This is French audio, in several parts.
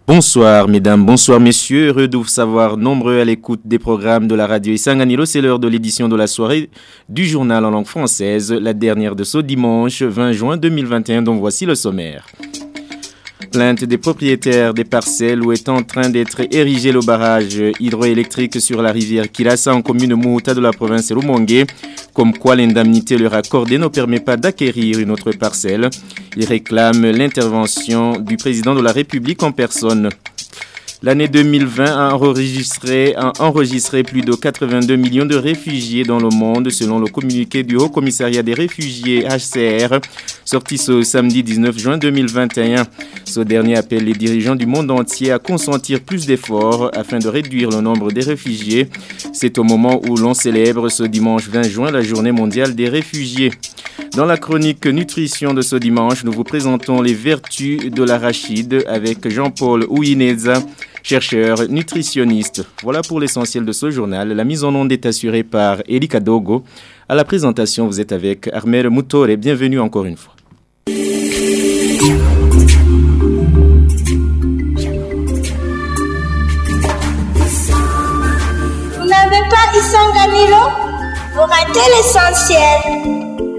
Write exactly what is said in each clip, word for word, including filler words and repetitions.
Bonsoir mesdames, bonsoir messieurs, heureux de vous savoir nombreux à l'écoute des programmes de la radio Isanganilo. C'est l'heure de l'édition de la soirée du journal en langue française, la dernière de ce dimanche vingt juin deux mille vingt et un, dont voici le sommaire. Plainte des propriétaires des parcelles où est en train d'être érigé le barrage hydroélectrique sur la rivière Kirassa en commune Mouta de la province de Rumongue, comme quoi l'indemnité leur accordée ne permet pas d'acquérir une autre parcelle. Ils réclament l'intervention du président de la République en personne. L'année deux mille vingt a enregistré, a enregistré plus de quatre-vingt-deux millions de réfugiés dans le monde, selon le communiqué du Haut Commissariat des réfugiés H C R, sorti ce samedi dix-neuf juin deux mille vingt et un. Ce dernier appelle les dirigeants du monde entier à consentir plus d'efforts afin de réduire le nombre des réfugiés. C'est au moment où l'on célèbre ce dimanche vingt juin la journée mondiale des réfugiés. Dans la chronique nutrition de ce dimanche, nous vous présentons les vertus de l'arachide avec Jean-Paul Ouineza, chercheur nutritionniste. Voilà pour l'essentiel de ce journal. La mise en onde est assurée par Elika Dogo. À la présentation, vous êtes avec Armel Moutore. Bienvenue encore une fois. Vous n'avez pas Isanganilo? Vous ratez l'essentiel.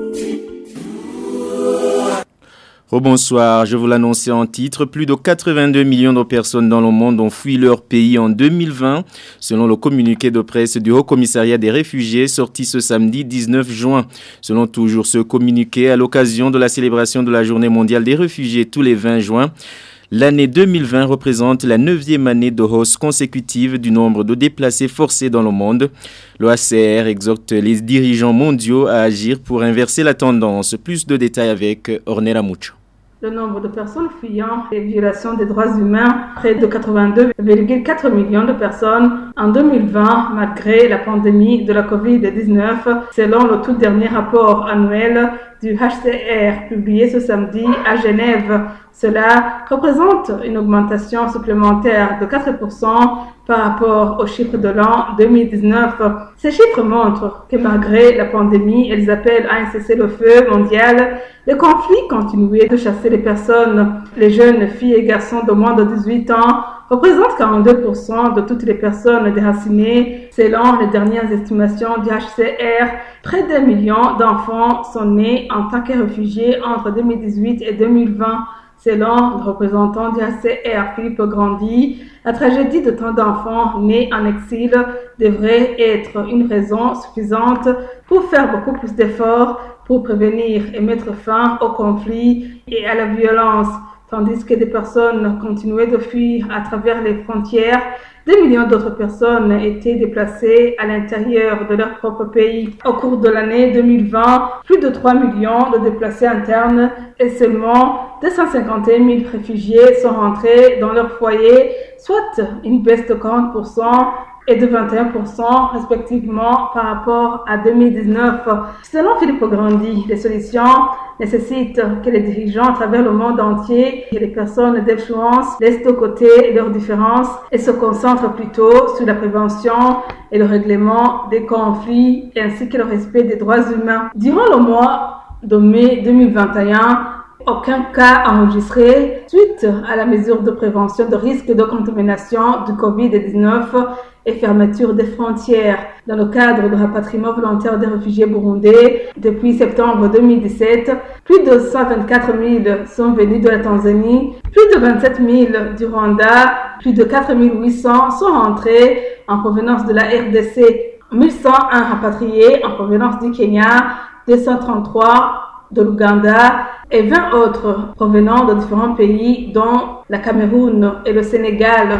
Bonsoir, je vous l'annonçais en titre, plus de quatre-vingt-deux millions de personnes dans le monde ont fui leur pays en deux mille vingt, selon le communiqué de presse du Haut Commissariat des réfugiés sorti ce samedi dix-neuf juin. Selon toujours ce communiqué, à l'occasion de la célébration de la Journée mondiale des réfugiés tous les vingt juin, l'année deux mille vingt représente la neuvième année de hausse consécutive du nombre de déplacés forcés dans le monde. Le H C R exhorte les dirigeants mondiaux à agir pour inverser la tendance. Plus de détails avec Ornella Mucho. Le nombre de personnes fuyant les violations des droits humains, près de quatre-vingt-deux virgule quatre millions de personnes en deux mille vingt, malgré la pandémie de la covid dix-neuf, selon le tout dernier rapport annuel du H C R publié ce samedi à Genève. Cela représente une augmentation supplémentaire de quatre pour cent par rapport aux chiffres de l'an deux mille dix-neuf. Ces chiffres montrent que malgré la pandémie, elles appellent à un cessez-le-feu mondial. Les conflits continuaient de chasser les personnes. Les jeunes filles et garçons de moins de dix-huit ans représentent quarante-deux pour cent de toutes les personnes déracinées. Selon les dernières estimations du H C R, près d'un million d'enfants sont nés en tant que réfugiés entre deux mille dix-huit et deux mille vingt. Selon le représentant du H C R, Philippe Grandi, la tragédie de tant d'enfants nés en exil devrait être une raison suffisante pour faire beaucoup plus d'efforts pour prévenir et mettre fin au conflit et à la violence. Tandis que des personnes continuaient de fuir à travers les frontières, des millions d'autres personnes étaient déplacées à l'intérieur de leur propre pays. Au cours de l'année deux mille vingt, plus de trois millions de déplacés internes et seulement deux cent cinquante et un mille réfugiés sont rentrés dans leur foyer, soit une baisse de quarante pour cent et de vingt et un pour cent respectivement par rapport à deux mille dix-neuf. Selon Philippe Grandi, les solutions nécessitent que les dirigeants à travers le monde entier et les personnes d'influence laissent de côté leurs différences et se concentrent plutôt sur la prévention et le règlement des conflits ainsi que le respect des droits humains. Durant le mois de mai deux mille vingt et un, aucun cas enregistré suite à la mesure de prévention de risque de contamination du covid dix-neuf et fermeture des frontières. Dans le cadre du rapatriement volontaire des réfugiés burundais, depuis septembre deux mille dix-sept, plus de cent vingt-quatre mille sont venus de la Tanzanie, plus de vingt-sept mille du Rwanda, plus de quatre mille huit cents sont rentrés en provenance de la R D C, mille cent un rapatriés en provenance du Kenya, deux cent trente-trois de l'Ouganda et vingt autres provenant de différents pays dont la Cameroun et le Sénégal.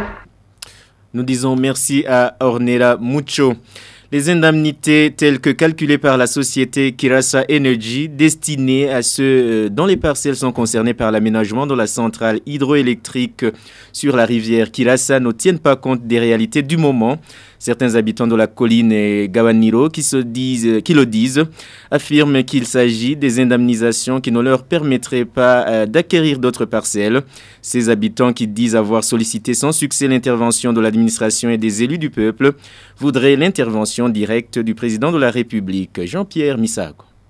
Nous disons merci à Ornella Mucho. Les indemnités telles que calculées par la société Kirassa Energy, destinées à ceux dont les parcelles sont concernées par l'aménagement de la centrale hydroélectrique sur la rivière Kirassa, ne tiennent pas compte des réalités du moment. Certains habitants de la colline et Gawaniro qui, se disent, qui le disent affirment qu'il s'agit des indemnisations qui ne leur permettraient pas euh, d'acquérir d'autres parcelles. Ces habitants qui disent avoir sollicité sans succès l'intervention de l'administration et des élus du peuple voudraient l'intervention directe du président de la République, Jean-Pierre Misako.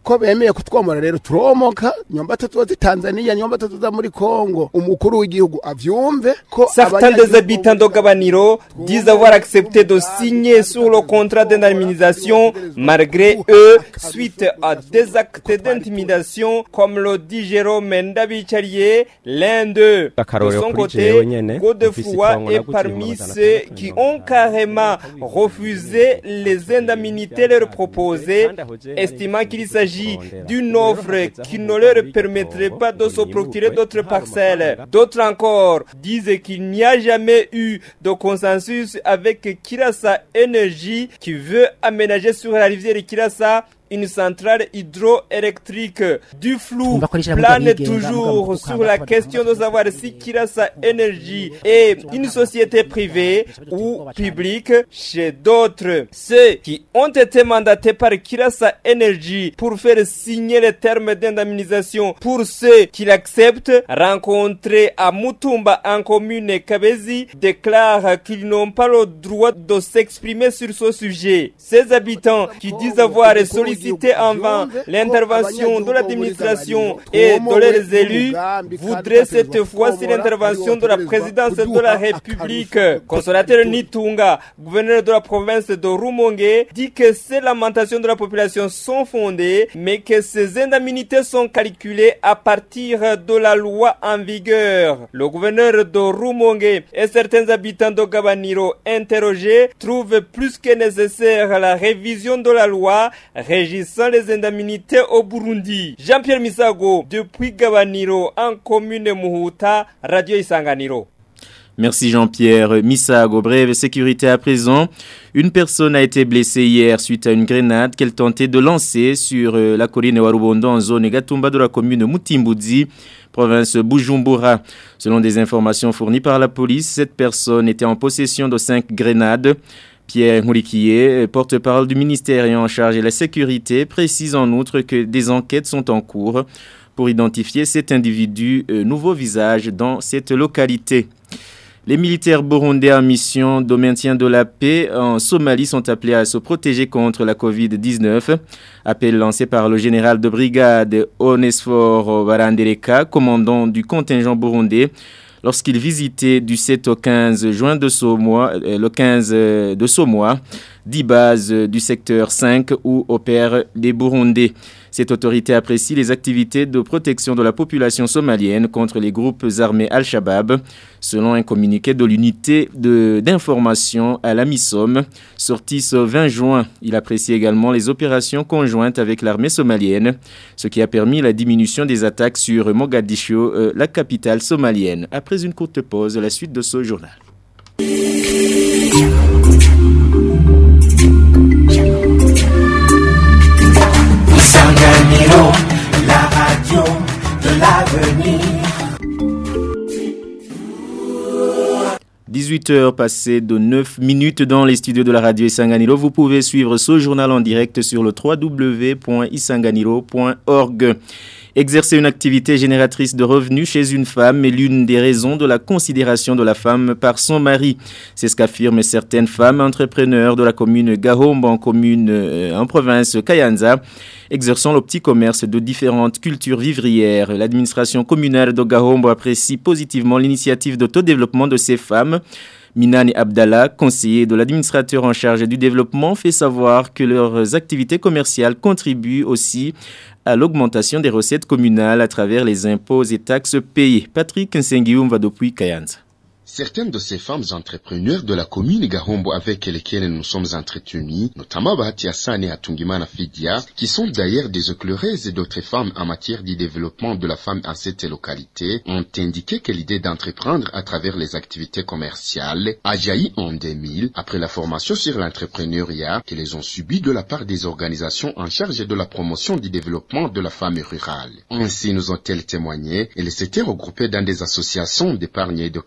ko bemeye kutwomora rero turomoka nyomba tuzoza Tanzania nyomba tuzoza muri Congo umukuru w'igihugu avyumve ko certains des habitants de Gabaniro disent avoir accepté de signer sur le contrat d'indemnisation malgré eux suite à des actes d'intimidation comme le dit Jérôme Ndabicarié, l'un d'eux. De son côté, Godefroy est parmi ceux qui ont carrément refusé les indemnités leur proposées, estimant qu'il s'agit d'une offre qui ne leur permettrait pas de se procurer d'autres parcelles. D'autres encore disent qu'il n'y a jamais eu de consensus avec Kirasa Energy qui veut aménager sur la rivière Kirasa une centrale hydroélectrique. Du flou plane toujours sur la question de savoir si Kirasa Energy est une société privée ou publique. Chez d'autres, ceux qui ont été mandatés par Kirasa Energy pour faire signer les termes d'indemnisation pour ceux qui l'acceptent, rencontrés à Mutumba en commune Kabezi, déclarent qu'ils n'ont pas le droit de s'exprimer sur ce sujet. Ces habitants qui disent avoir sollicité en vain l'intervention de l'administration et de leurs élus voudraient cette fois-ci l'intervention de la présidence de la République. Consolateur Nitunga, gouverneur de la province de Rumongue, dit que ces lamentations de la population sont fondées, mais que ces indemnités sont calculées à partir de la loi en vigueur. Le gouverneur de Rumongue et certains habitants de Gabaniro interrogés trouvent plus que nécessaire la révision de la loi régissant les indemnités au Burundi. Jean-Pierre Misago, depuis Gabaniro, en commune Muhuta, Radio Isanganiro. Merci Jean-Pierre Misago. Brève sécurité à présent. Une personne a été blessée hier suite à une grenade qu'elle tentait de lancer sur la colline Warubondo en zone Gatumba de la commune Mutimboudi, province Bujumbura. Selon des informations fournies par la police, cette personne était en possession de cinq grenades. Pierre Mouliquier, porte-parole du ministère en charge de la sécurité, précise en outre que des enquêtes sont en cours pour identifier cet individu, euh, nouveau visage dans cette localité. Les militaires burundais en mission de maintien de la paix en Somalie sont appelés à se protéger contre la covid dix-neuf. Appel lancé par le général de brigade Onesphore Barandereka, commandant du contingent burundais, lorsqu'il visitait du sept au quinze juin de ce mois, euh, le quinze de ce mois, dix bases du secteur cinq où opèrent les Burundais. Cette autorité apprécie les activités de protection de la population somalienne contre les groupes armés Al-Shabaab, selon un communiqué de l'unité de, d'information à la MISOM, sorti ce vingt juin. Il apprécie également les opérations conjointes avec l'armée somalienne, ce qui a permis la diminution des attaques sur Mogadiscio, euh, la capitale somalienne. Après une courte pause, la suite de ce journal. Isanganiro, la radio de l'avenir. dix-huit heures passées de neuf minutes dans les studios de la radio Isanganiro. Vous pouvez suivre ce journal en direct sur le w w w point isanganiro point org. Exercer une activité génératrice de revenus chez une femme est l'une des raisons de la considération de la femme par son mari. C'est ce qu'affirment certaines femmes entrepreneurs de la commune Gahombo en commune euh, en province Kayanza, exerçant le petit commerce de différentes cultures vivrières. L'administration communale de Gahombo apprécie positivement l'initiative d'autodéveloppement de ces femmes. Minani Abdallah, conseiller de l'administrateur en charge du développement, fait savoir que leurs activités commerciales contribuent aussi à l'augmentation des recettes communales à travers les impôts et taxes payés. Patrick Nsengium va depuis Kayanza. Certaines de ces femmes entrepreneurs de la commune Gahombo avec lesquelles nous sommes entretenus, notamment Bahati Hassan et Atungimana Fidia, qui sont d'ailleurs des éclaireuses et d'autres femmes en matière du développement de la femme en cette localité, ont indiqué que l'idée d'entreprendre à travers les activités commerciales a jailli en deux mille après la formation sur l'entrepreneuriat qu'elles ont subi de la part des organisations en charge de la promotion du développement de la femme rurale. Ainsi nous ont-elles témoigné, elles s'étaient regroupées dans des associations d'épargne et de crédit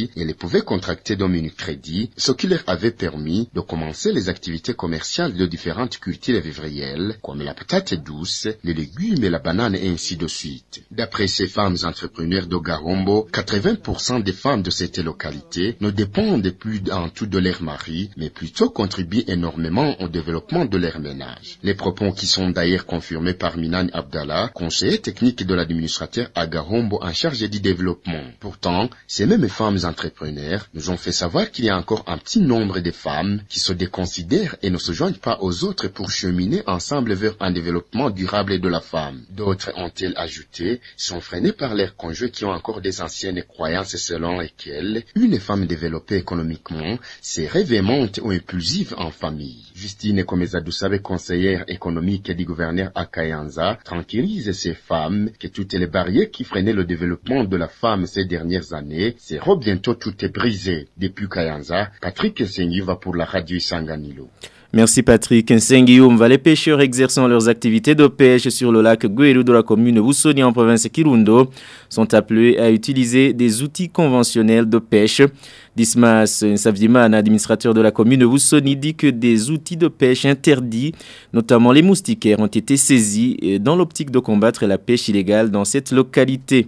maladie et les pouvaient contracter d'un mini-crédit, ce qui leur avait permis de commencer les activités commerciales de différentes cultures vivrières, comme la patate douce, les légumes et la banane et ainsi de suite. D'après ces femmes entrepreneurs de Garombo, quatre-vingts pour cent des femmes de cette localité ne dépendent plus en tout de leur mari, mais plutôt contribuent énormément au développement de leur ménage. Les propos qui sont d'ailleurs confirmés par Minani Abdallah, conseiller technique de l'administrateur à Garombo en charge du développement. Pourtant, ces mêmes femmes entrepreneurs nous ont fait savoir qu'il y a encore un petit nombre de femmes qui se déconsidèrent et ne se joignent pas aux autres pour cheminer ensemble vers un développement durable de la femme. D'autres, ont-elles ajouté, sont freinées par leurs conjoints qui ont encore des anciennes croyances selon lesquelles une femme développée économiquement serait véhémente ou impulsive en famille. Justine Komezadousabe, conseillère économique du gouverneur à Kayanza, tranquillise ces femmes que toutes les barrières qui freinaient le développement de la femme ces dernières années seront bientôt toutes brisées. Depuis Kayanza, Patrick Nsengiva pour la radio Isanganilo. Merci Patrick. Nsengiumva, les pêcheurs exerçant leurs activités de pêche sur le lac Gweru de la commune Wusoni en province Kirundo sont appelés à utiliser des outils conventionnels de pêche. Dismas Nsavdiman, administrateur de la commune Wusoni, dit que des outils de pêche interdits, notamment les moustiquaires, ont été saisis dans l'optique de combattre la pêche illégale dans cette localité.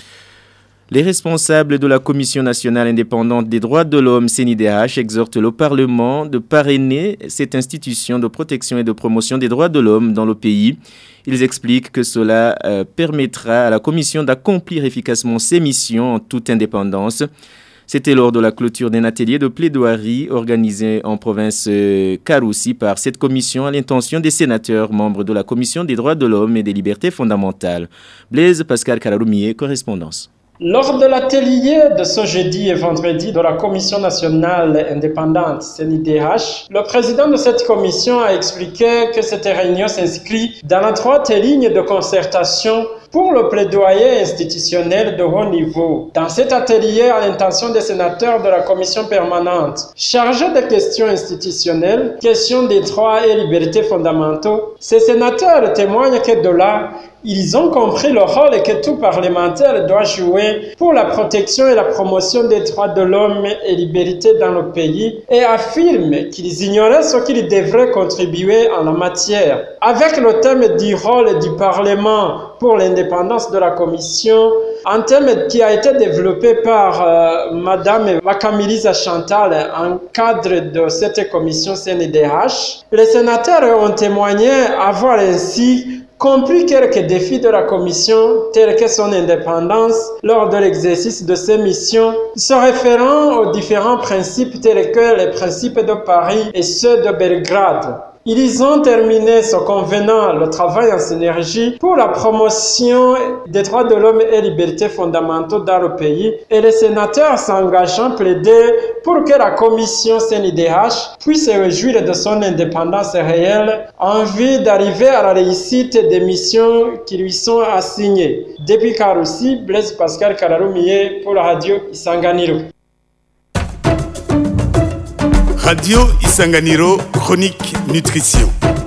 Les responsables de la Commission nationale indépendante des droits de l'homme, C N I D H, exhortent le Parlement de parrainer cette institution de protection et de promotion des droits de l'homme dans le pays. Ils expliquent que cela euh, permettra à la Commission d'accomplir efficacement ses missions en toute indépendance. C'était lors de la clôture d'un atelier de plaidoirie organisé en province euh, Karoussi par cette commission à l'intention des sénateurs membres de la Commission des droits de l'homme et des libertés fondamentales. Blaise Pascal Kararoumier, correspondance. Lors de l'atelier de ce jeudi et vendredi de la Commission nationale indépendante C N I D H, le président de cette commission a expliqué que cette réunion s'inscrit dans la droite ligne de concertation pour le plaidoyer institutionnel de haut niveau. Dans cet atelier, à l'intention des sénateurs de la commission permanente, chargés de questions institutionnelles, questions des droits et libertés fondamentaux, ces sénateurs témoignent que de là, ils ont compris le rôle que tout parlementaire doit jouer pour la protection et la promotion des droits de l'homme et libertés dans le pays et affirment qu'ils ignoraient ce qu'ils devraient contribuer en la matière. Avec le thème du rôle du Parlement pour l'indépendance de la Commission, un thème qui a été développé par euh, Madame Wakamiliza Chantal en cadre de cette commission C N I D H, les sénateurs ont témoigné avoir ainsi compris quelques défis de la commission, tels que son indépendance lors de l'exercice de ses missions, se référant aux différents principes tels que les principes de Paris et ceux de Belgrade. Ils ont terminé ce convenant le travail en synergie pour la promotion des droits de l'homme et libertés fondamentaux dans le pays et les sénateurs s'engageant plaider pour que la commission C N I D H puisse se réjouir de son indépendance réelle en vue d'arriver à la réussite des missions qui lui sont assignées. Depuis Karoussi, Blaise Pascal Kararoumier pour la radio Isanganiro. Radio Isanganiro, chronique nutrition.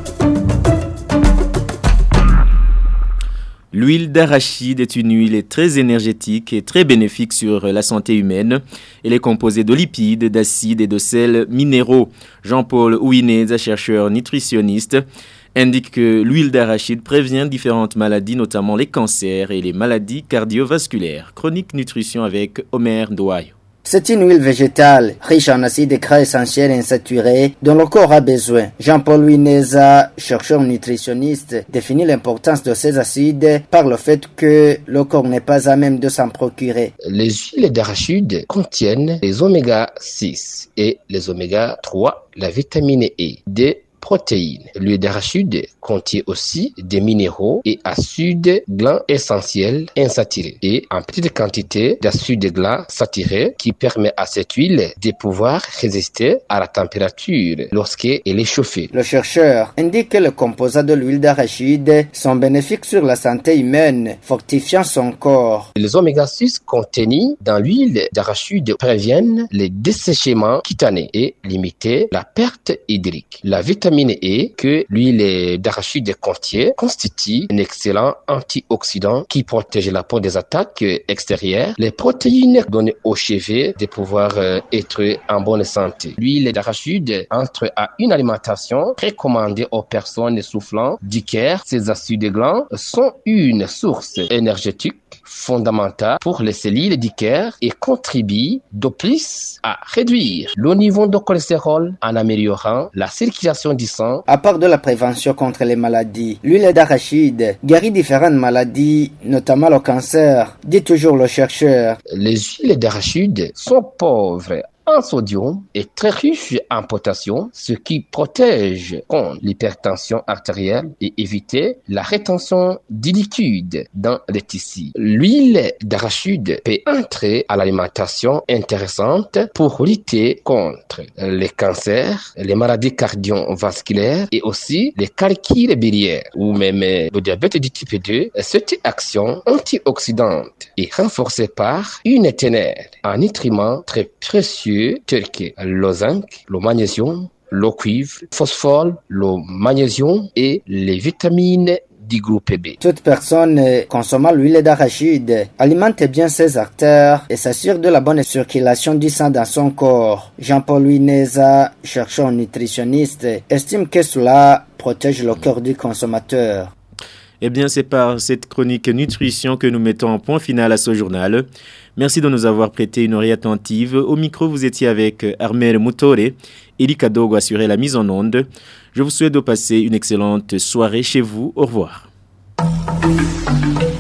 L'huile d'arachide est une huile très énergétique et très bénéfique sur la santé humaine. Elle est composée de lipides, d'acides et de sels minéraux. Jean-Paul Ouineza, chercheur nutritionniste, indique que l'huile d'arachide prévient différentes maladies, notamment les cancers et les maladies cardiovasculaires. Chronique nutrition avec Omer Douayo. C'est une huile végétale, riche en acides gras essentiels et insaturés, dont le corps a besoin. Jean-Paul Ouineza, chercheur nutritionniste, définit l'importance de ces acides par le fait que le corps n'est pas à même de s'en procurer. Les huiles d'arachide contiennent les oméga six et les oméga trois, la vitamine E, des protéines. L'huile d'arachide contient aussi des minéraux et acides gras essentiels insaturés et en petite quantité d'acides gras saturés qui permet à cette huile de pouvoir résister à la température lorsqu'elle est chauffée. Le chercheur indique que les composants de l'huile d'arachide sont bénéfiques sur la santé humaine, fortifiant son corps. Les oméga six contenus dans l'huile d'arachide préviennent les desséchements cutanés et limitent la perte hydrique. La vitamine vitamine E que l'huile d'arachide contient constitue un excellent antioxydant qui protège la peau des attaques extérieures. Les protéines donnent aux cheveux de pouvoir être en bonne santé. L'huile d'arachide entre à une alimentation recommandée aux personnes souffrant du cœur. Ces acides gras sont une source énergétique fondamentale pour les cellules du cœur et contribuent de plus à réduire le niveau de cholestérol en améliorant la circulation du sang. À part de la prévention contre les maladies, l'huile d'arachide guérit différentes maladies, notamment le cancer, dit toujours le chercheur. Les huiles d'arachide sont pauvres en sodium est très riche en potassium, ce qui protège contre l'hypertension artérielle et éviter la rétention du liquide dans les tissus. L'huile d'arachide peut entrer à l'alimentation intéressante pour lutter contre les cancers, les maladies cardiovasculaires et aussi les calculs biliaires ou même le diabète du type deux. Cette action antioxydante est renforcée par une teneur en nutriments très précieux tels que le zinc, le magnésium, le cuivre, le phosphore, le magnésium et les vitamines du groupe B. Toute personne consommant l'huile d'arachide alimente bien ses artères et s'assure de la bonne circulation du sang dans son corps. Jean-Paul Neza, chercheur nutritionniste, estime que cela protège le cœur du consommateur. Eh bien, c'est par cette chronique nutrition que nous mettons un point final à ce journal. Merci de nous avoir prêté une oreille attentive. Au micro, vous étiez avec Armel Moutore. Eli Kadogo assurait la mise en onde. Je vous souhaite de passer une excellente soirée chez vous. Au revoir.